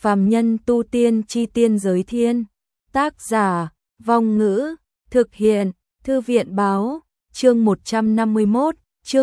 Phàm nhân tu tiên chi tiên giới thiên. Tác giả, Vong Ngữ, thực hiện, Thư viện báo, chương 151,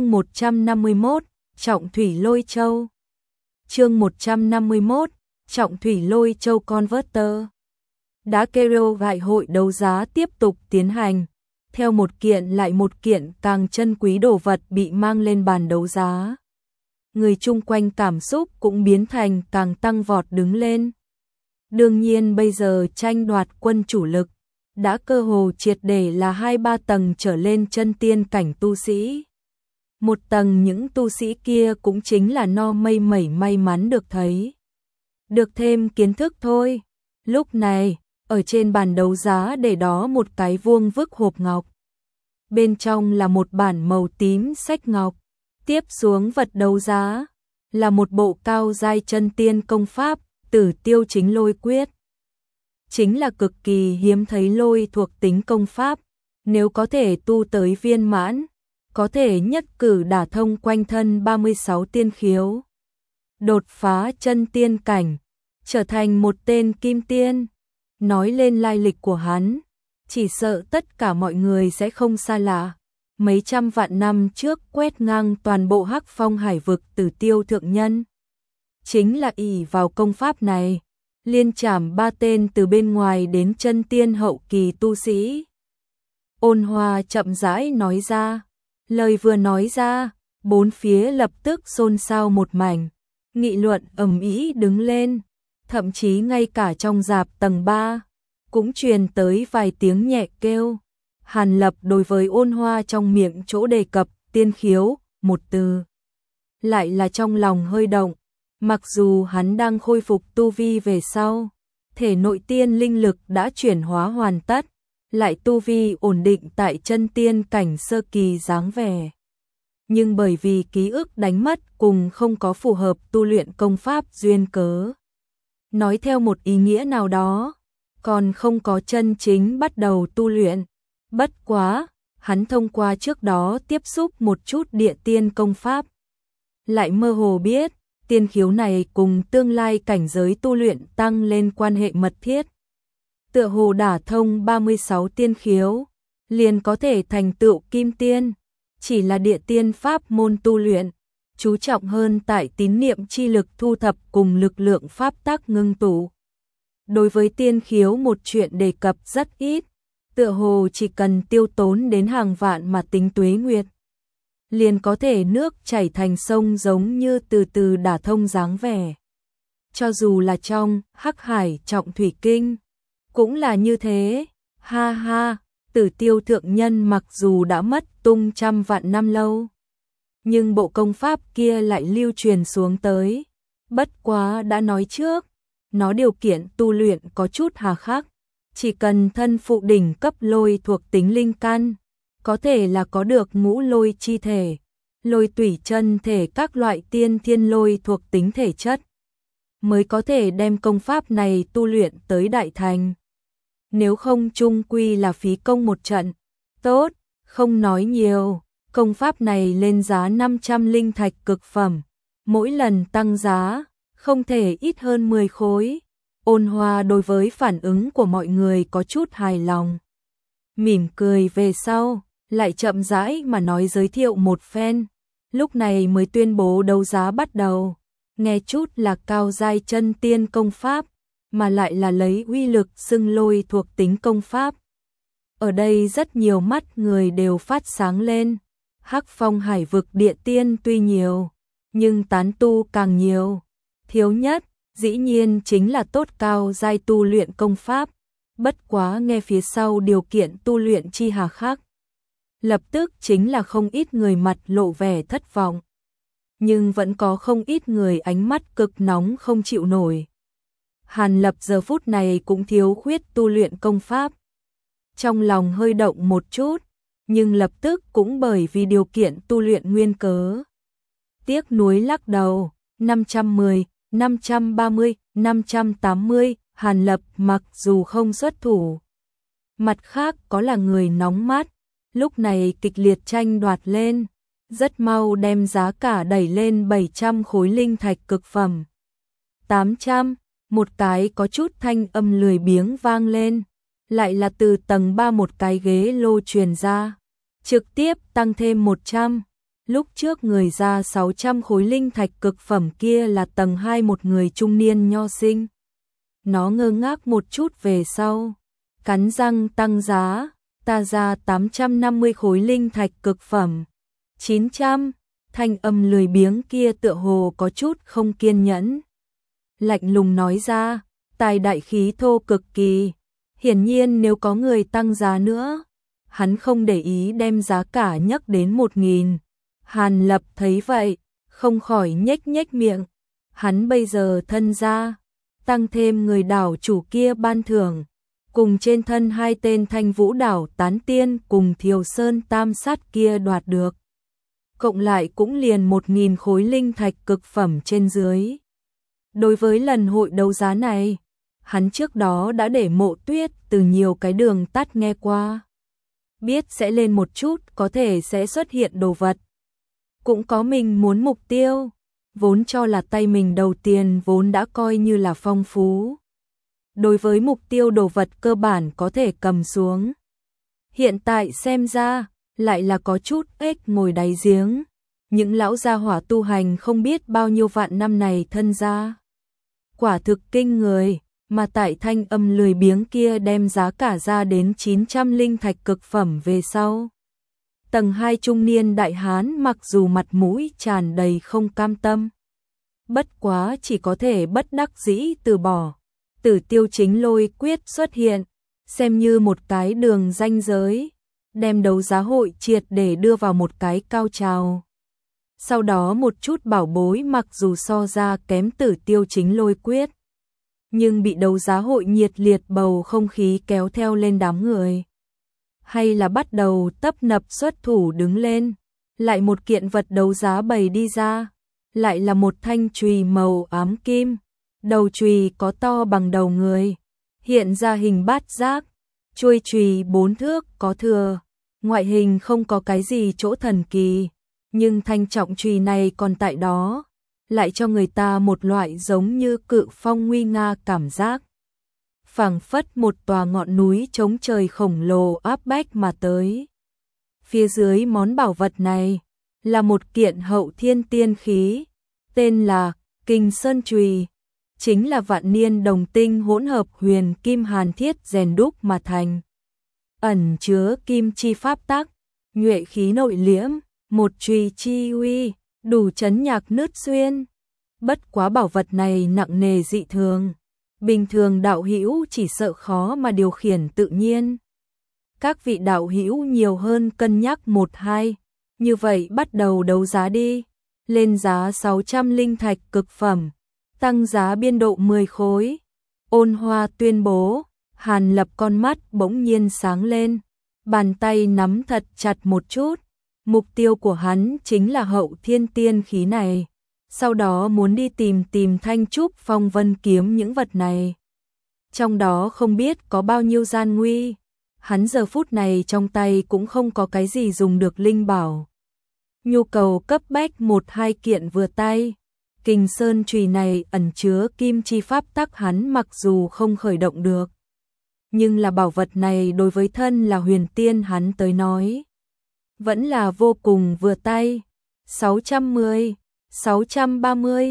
Trọng Thủy Lôi Châu. Chương 151, Trọng Thủy Lôi Châu Converter. Đã kêu gọi hội đấu giá tiếp tục tiến hành. Theo một kiện lại một kiện càng chân quý đồ vật bị mang lên bàn đấu giá. Người chung quanh cảm xúc cũng biến thành càng tăng vọt đứng lên. Đương nhiên bây giờ tranh đoạt quân chủ lực đã cơ hồ triệt để là 2-3 tầng trở lên chân tiên cảnh tu sĩ. Một tầng những tu sĩ kia cũng chính là no mây mẩy may mắn được thấy. Được thêm kiến thức thôi. Lúc này, ở trên bàn đấu giá để đó một cái vuông vức hộp ngọc. Bên trong là một bản màu tím sách ngọc. Tiếp xuống vật đấu giá là một bộ cao giai chân tiên công pháp, Tử Tiêu Chính Lôi Quyết. Chính là cực kỳ hiếm thấy lôi thuộc tính công pháp, nếu có thể tu tới viên mãn, có thể nhất cử đả thông quanh thân 36 tiên khiếu. Đột phá chân tiên cảnh, trở thành một tên kim tiên. Nói lên lai lịch của hắn, chỉ sợ tất cả mọi người sẽ không xa lạ. Mấy trăm vạn năm trước quét ngang toàn bộ Hắc Phong hải vực Tử Tiêu thượng nhân. Chính là ỷ vào công pháp này, liên trảm 3 tên từ bên ngoài đến chân tiên hậu kỳ tu sĩ. Ôn Hòa chậm rãi nói ra, lời vừa nói ra, bốn phía lập tức xôn xao một mảnh, nghị luận ầm ĩ đứng lên, thậm chí ngay cả trong rạp tầng 3 cũng truyền tới vài tiếng nhẹ kêu. Hàn Lập đối với Ôn Hòa trong miệng chỗ đề cập tiên khiếu, một từ, lại là trong lòng hơi động. Mặc dù hắn đang khôi phục tu vi về sau, thể nội tiên linh lực đã chuyển hóa hoàn tất, lại tu vi ổn định tại chân tiên cảnh sơ kỳ dáng vẻ. Nhưng bởi vì ký ức đánh mất cùng không có phù hợp tu luyện công pháp duyên cớ. Nói theo một ý nghĩa nào đó, còn không có chân chính bắt đầu tu luyện. Bất quá, hắn thông qua trước đó tiếp xúc một chút địa tiên công pháp. Lại mơ hồ biết, tiên khiếu này cùng tương lai cảnh giới tu luyện tăng lên quan hệ mật thiết. Tựa hồ đả thông 36 tiên khiếu, liền có thể thành tựu kim tiên. Chỉ là địa tiên pháp môn tu luyện, chú trọng hơn tại tín niệm chi lực thu thập cùng lực lượng pháp tắc ngưng tụ. Đối với tiên khiếu một chuyện đề cập rất ít, tựa hồ chỉ cần tiêu tốn đến hàng vạn mà tính tuế nguyệt, liền có thể nước chảy thành sông giống như từ từ đả thông dáng vẻ. Cho dù là trong Hắc Hải Trọng Thủy Kinh, cũng là như thế. Ha ha, Tử Tiêu thượng nhân mặc dù đã mất tung trăm vạn năm lâu, nhưng bộ công pháp kia lại lưu truyền xuống tới. Bất quá đã nói trước, nó điều kiện tu luyện có chút hà khắc, chỉ cần thân phụ đỉnh cấp lôi thuộc tính linh căn, có thể là có được ngũ lôi chi thể, lôi tủy chân thể các loại tiên thiên lôi thuộc tính thể chất, mới có thể đem công pháp này tu luyện tới đại thành. Nếu không chung quy là phí công một trận. Tốt, không nói nhiều, công pháp này lên giá 500 linh thạch cực phẩm, mỗi lần tăng giá, không thể ít hơn 10 khối. Ôn Hòa đối với phản ứng của mọi người có chút hài lòng. Mỉm cười về sau, lại chậm rãi mà nói giới thiệu một phen, lúc này mới tuyên bố đấu giá bắt đầu. Nghe chút là cao giai chân tiên công pháp, mà lại là lấy uy lực xưng lôi thuộc tính công pháp. Ở đây rất nhiều mắt người đều phát sáng lên. Hắc Phong hải vực địa tiên tuy nhiều, nhưng tán tu càng nhiều. Thiếu nhất, dĩ nhiên chính là tốt cao giai tu luyện công pháp. Bất quá nghe phía sau điều kiện tu luyện chi hà khắc, lập tức chính là không ít người mặt lộ vẻ thất vọng. Nhưng vẫn có không ít người ánh mắt cực nóng không chịu nổi. Hàn Lập giờ phút này cũng thiếu khuyết tu luyện công pháp. Trong lòng hơi động một chút, nhưng lập tức cũng bởi vì điều kiện tu luyện nguyên cớ. Tiếc nuối lắc đầu, 510, 530, 580, Hàn Lập mặc dù không xuất thủ. Mặt khác có là người nóng mắt, lúc này kịch liệt tranh đoạt lên, rất mau đem giá cả đẩy lên 700 khối linh thạch cực phẩm. 800, một cái có chút thanh âm lười biếng vang lên, lại là từ tầng 3 một cái ghế lô truyền ra, trực tiếp tăng thêm 100. Lúc trước người ra 600 khối linh thạch cực phẩm kia là tầng 2 một người trung niên nho sinh. Nó ngơ ngác một chút về sau, cắn răng tăng giá, ta ra 850 khối linh thạch cực phẩm. 900, thanh âm lười biếng kia tựa hồ có chút không kiên nhẫn. Lạnh lùng nói ra, tài đại khí thô cực kỳ. Hiển nhiên nếu có người tăng giá nữa, hắn không để ý đem giá cả nhấc đến 1.000. Hàn Lập thấy vậy, không khỏi nhếch nhếch miệng. Hắn bây giờ thân ra, tăng thêm người đảo chủ kia ban thưởng, cùng trên thân 2 tên Thanh Vũ đảo tán tiên cùng Thiều Sơn tam sát kia đoạt được. Cộng lại cũng liền 1.000 khối linh thạch cực phẩm trên dưới. Đối với lần hội đấu giá này, hắn trước đó đã để Mộ Tuyết từ nhiều cái đường tắt nghe qua. Biết sẽ lên một chút có thể sẽ xuất hiện đồ vật. Cũng có mình muốn mục tiêu, vốn cho là tay mình đầu tiền vốn đã coi như là phong phú. Đối với mục tiêu đồ vật cơ bản có thể cầm xuống. Hiện tại xem ra, lại là có chút ếch ngồi đáy giếng. Những lão gia hỏa tu hành không biết bao nhiêu vạn năm này thân ra. Quả thực kinh người, mà tại thanh âm lười biếng kia đem giá cả ra đến 900 linh thạch cực phẩm về sau. Tầng 2 trung niên đại hán mặc dù mặt mũi tràn đầy không cam tâm. Bất quá chỉ có thể bất đắc dĩ từ bỏ. Tử Tiêu Chính Lôi quyết xuất hiện, xem như một cái đường ranh giới, đem đấu giá hội triệt để đưa vào một cái cao trào. Sau đó một chút bảo bối mặc dù so ra kém Tử Tiêu Chính Lôi quyết, nhưng bị đấu giá hội nhiệt liệt bầu không khí kéo theo lên đám người. Hay là bắt đầu tấp nập xuất thủ đứng lên, lại một kiện vật đấu giá bày đi ra, lại là một thanh chùy màu ám kim, đầu chùy có to bằng đầu người, hiện ra hình bát giác, chuôi chùy 4 thước có thừa, ngoại hình không có cái gì chỗ thần kỳ, nhưng thanh trọng chùy này còn tại đó, lại cho người ta một loại giống như cự phong nguy nga cảm giác. Phảng phất một tòa ngọn núi chống trời khổng lồ áp bách mà tới. Phía dưới món bảo vật này là một kiện hậu thiên tiên khí, tên là Kình Sơn Chùy, chính là vạn niên đồng tinh hỗn hợp huyền kim hàn thiết rèn đúc mà thành. Ẩn chứa kim chi pháp tắc, nhuệ khí nội liễm, một chùy chi uy, đủ chấn nhạc nứt xuyên. Bất quá bảo vật này nặng nề dị thường. Bình thường đạo hữu chỉ sợ khó mà điều khiển tự nhiên. Các vị đạo hữu nhiều hơn cân nhắc 1-2, như vậy bắt đầu đấu giá đi. Lên giá 600 linh thạch cực phẩm, tăng giá biên độ 10 khối. Ôn Hoa tuyên bố, Hàn Lập con mắt bỗng nhiên sáng lên, bàn tay nắm thật chặt một chút. Mục tiêu của hắn chính là hậu thiên tiên khí này. Sau đó muốn đi tìm Thanh Trúc Phong Vân kiếm những vật này. Trong đó không biết có bao nhiêu gian nguy. Hắn giờ phút này trong tay cũng không có cái gì dùng được linh bảo. Nhu cầu cấp bách 1-2 kiện vừa tay. Kình Sơn chùy này ẩn chứa kim chi pháp tắc hắn mặc dù không khởi động được. Nhưng là bảo vật này đối với thân là huyền tiên hắn tới nói. Vẫn là vô cùng vừa tay. 610, 630,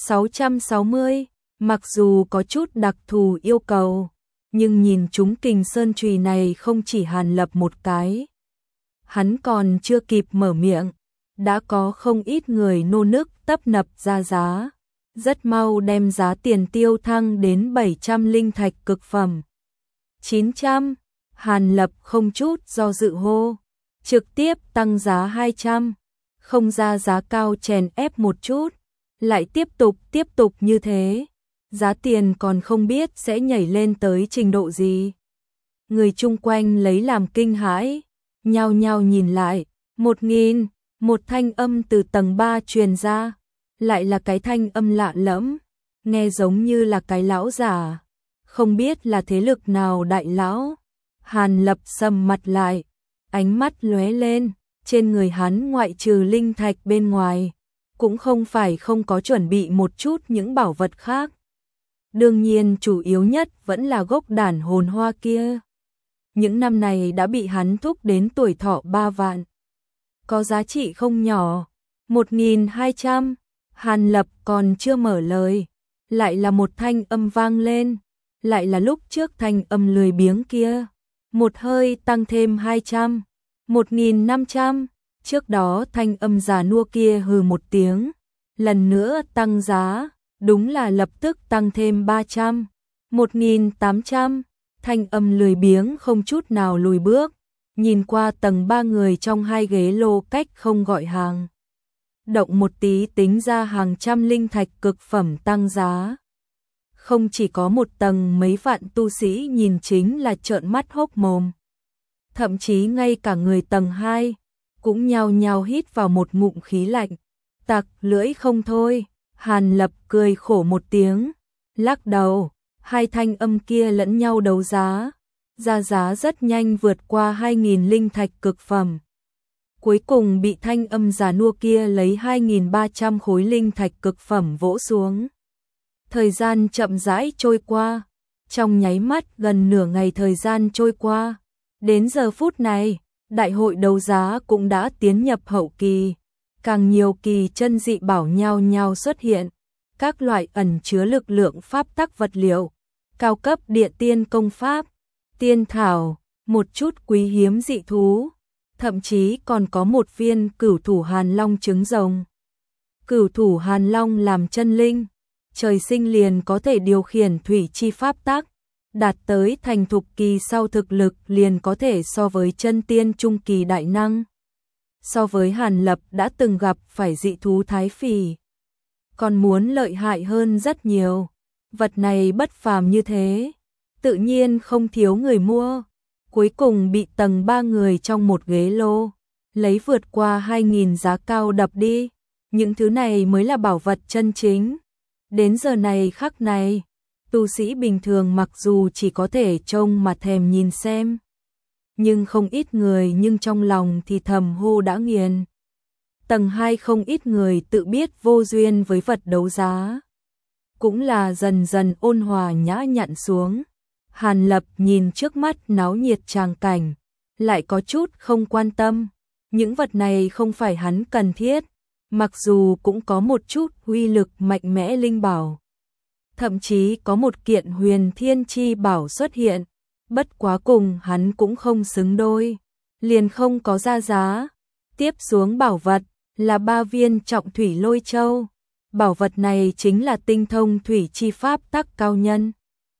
660, mặc dù có chút đặc thù yêu cầu, nhưng nhìn chúng Kình Sơn chùy này không chỉ Hàn Lập một cái. Hắn còn chưa kịp mở miệng, đã có không ít người nô nức tấp nập ra giá, rất mau đem giá tiền tiêu thăng đến 700 linh thạch cực phẩm. 900, Hàn Lập không chút do dự hô, trực tiếp tăng giá 200. Không ra giá cao chèn ép một chút, lại tiếp tục như thế, giá tiền còn không biết sẽ nhảy lên tới trình độ gì. Người chung quanh lấy làm kinh hãi, nhao nhao nhìn lại, 1.000, một thanh âm từ tầng 3 truyền ra, lại là cái thanh âm lạ lẫm, nghe giống như là cái lão giả, không biết là thế lực nào đại lão. Hàn Lập sầm mặt lại, ánh mắt lóe lên. Trên người hắn ngoại trừ linh thạch bên ngoài, cũng không phải không có chuẩn bị một chút những bảo vật khác. Đương nhiên chủ yếu nhất vẫn là gốc đản hồn hoa kia. Những năm này đã bị hắn thúc đến tuổi thọ 3 vạn. Có giá trị không nhỏ. 1.200. Hàn Lập còn chưa mở lời. Lại là một thanh âm vang lên. Lại là lúc trước thanh âm lười biếng kia. Một hơi tăng thêm 200. 1.500. Trước đó thanh âm già nua kia hừ một tiếng. Lần nữa tăng giá. Đúng là lập tức tăng thêm 300. 1.800. Thanh âm lười biếng không chút nào lùi bước. Nhìn qua tầng 3 người trong 2 ghế lô cách không gọi hàng. Động một tí tính ra hàng trăm linh thạch cực phẩm tăng giá. Không chỉ có một tầng mấy vạn tu sĩ nhìn chính là trợn mắt hốc mồm. Thậm chí ngay cả người tầng 2 cũng nhao nhao hít vào một ngụm khí lạnh. Tặc lưỡi không thôi. Hàn Lập cười khổ một tiếng. Lắc đầu. Hai thanh âm kia lẫn nhau đấu giá. Ra giá rất nhanh vượt qua 2.000 linh thạch cực phẩm. Cuối cùng bị thanh âm già nua kia lấy 2.300 khối linh thạch cực phẩm vỗ xuống. Thời gian chậm rãi trôi qua. Trong nháy mắt gần nửa ngày thời gian trôi qua. Đến giờ phút này, đại hội đấu giá cũng đã tiến nhập hậu kỳ. Càng nhiều kỳ chân dị bảo nhao nhao xuất hiện. Các loại ẩn chứa lực lượng pháp tắc vật liệu. Cao cấp địa tiên công pháp. Tiên thảo. Một chút quý hiếm dị thú. Thậm chí còn có một viên cửu thủ hàn long trứng rồng. Cửu thủ hàn long làm chân linh. Trời sinh liền có thể điều khiển thủy chi pháp tắc. Đạt tới thành thục kỳ sau thực lực liền có thể so với chân tiên trung kỳ đại năng. So với Hàn Lập đã từng gặp phải dị thú thái phỉ. Còn muốn lợi hại hơn rất nhiều. Vật này bất phàm như thế. Tự nhiên không thiếu người mua. Cuối cùng bị tầng 3 người trong một ghế lô. Lấy vượt qua 2.000 giá cao đập đi. Những thứ này mới là bảo vật chân chính. Đến giờ này khắc này. Tu sĩ bình thường mặc dù chỉ có thể trông mà thèm nhìn xem. Nhưng không ít người nhưng trong lòng thì thầm hô đã nghiền. Tầng 2 không ít người tự biết vô duyên với vật đấu giá. Cũng là dần dần ôn hòa nhã nhặn xuống. Hàn Lập nhìn trước mắt náo nhiệt tràng cảnh. Lại có chút không quan tâm. Những vật này không phải hắn cần thiết. Mặc dù cũng có một chút uy lực mạnh mẽ linh bảo. Thậm chí có một kiện huyền thiên chi bảo xuất hiện. Bất quá cùng hắn cũng không xứng đôi. Liền không có ra giá. Tiếp xuống bảo vật là 3 viên trọng thủy lôi châu. Bảo vật này chính là tinh thông thủy chi pháp tắc cao nhân.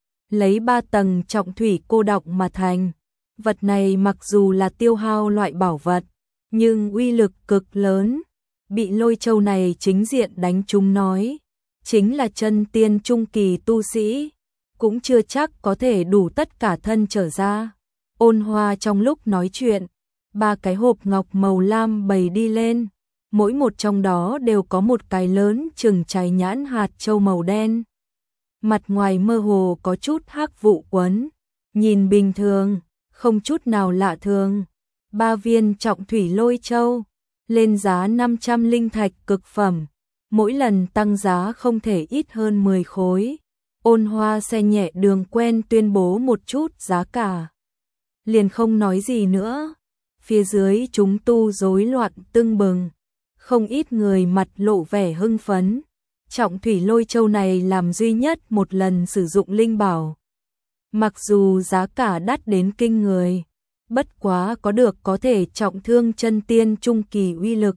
Lấy 3 tầng trọng thủy cô đọng mà thành. Vật này mặc dù là tiêu hao loại bảo vật. Nhưng uy lực cực lớn. Bị lôi châu này chính diện đánh trúng nói. Chính là chân tiên trung kỳ tu sĩ. Cũng chưa chắc có thể đủ tất cả thân trở ra. Ôn hòa trong lúc nói chuyện. 3 cái hộp ngọc màu lam bày đi lên. Mỗi một trong đó đều có một cái lớn chừng trái nhãn hạt châu màu đen. Mặt ngoài mơ hồ có chút hắc vụ quấn. Nhìn bình thường, không chút nào lạ thường. 3 viên trọng thủy lôi châu. Lên giá 500 linh thạch cực phẩm. Mỗi lần tăng giá không thể ít hơn 10 khối. Ôn hoa xe nhẹ đường quen tuyên bố một chút giá cả. Liền không nói gì nữa. Phía dưới chúng tu rối loạn tưng bừng. Không ít người mặt lộ vẻ hưng phấn. Trọng thủy lôi châu này làm duy nhất một lần sử dụng linh bảo. Mặc dù giá cả đắt đến kinh người. Bất quá có được có thể trọng thương chân tiên trung kỳ uy lực.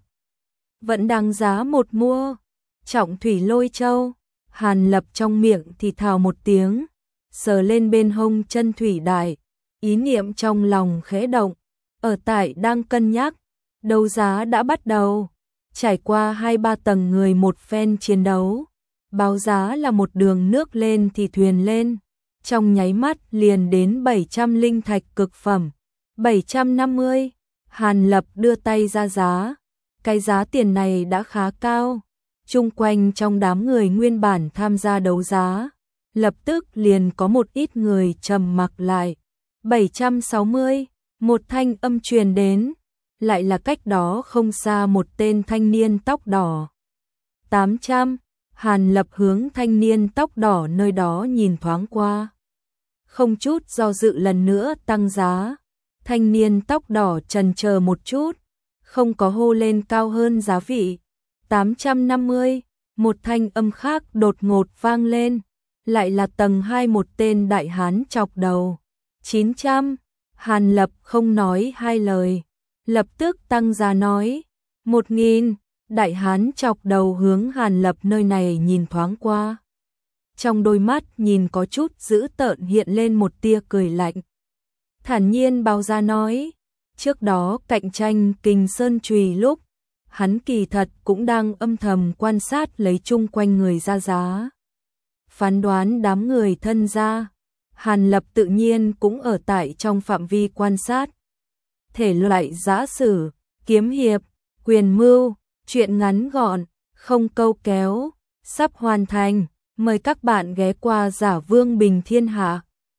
Vẫn đáng giá một mua. Trọng thủy lôi châu. Hàn Lập trong miệng thì thào một tiếng. Sờ lên bên hông chân thủy đại. Ý niệm trong lòng khẽ động. Ở tại đang cân nhắc. Đấu giá đã bắt đầu. Trải qua 2-3 tầng người một phen chiến đấu. Báo giá là một đường nước lên thì thuyền lên. Trong nháy mắt liền đến 700 linh thạch cực phẩm. 750. Hàn Lập đưa tay ra giá. Cái giá tiền này đã khá cao. Chung quanh trong đám người nguyên bản tham gia đấu giá. Lập tức liền có một ít người trầm mặc lại. 760. Một thanh âm truyền đến. Lại là cách đó không xa một tên thanh niên tóc đỏ. 800. Hàn Lập hướng thanh niên tóc đỏ nơi đó nhìn thoáng qua. Không chút do dự lần nữa tăng giá. Thanh niên tóc đỏ chần chờ một chút, không có hô lên cao hơn giá vị. 850, một thanh âm khác đột ngột vang lên, lại là tầng 2 một tên đại hán chọc đầu. 900, Hàn Lập không nói hai lời, lập tức tăng giá nói. 1000, đại hán chọc đầu hướng Hàn Lập nơi này nhìn thoáng qua. Trong đôi mắt nhìn có chút dữ tợn hiện lên một tia cười lạnh. Thản nhiên báo giá nói, trước đó cạnh tranh Kình Sơn Chùy lúc, hắn kỳ thật cũng đang âm thầm quan sát lấy chung quanh người ra giá. Phán đoán đám người thân gia, Hàn Lập tự nhiên cũng ở tại trong phạm vi quan sát. Thể loại giã sử, kiếm hiệp, quyền mưu, truyện ngắn gọn, không câu kéo, sắp hoàn thành. Mời các bạn ghé qua Giả Vương Bình Thiên Hạ.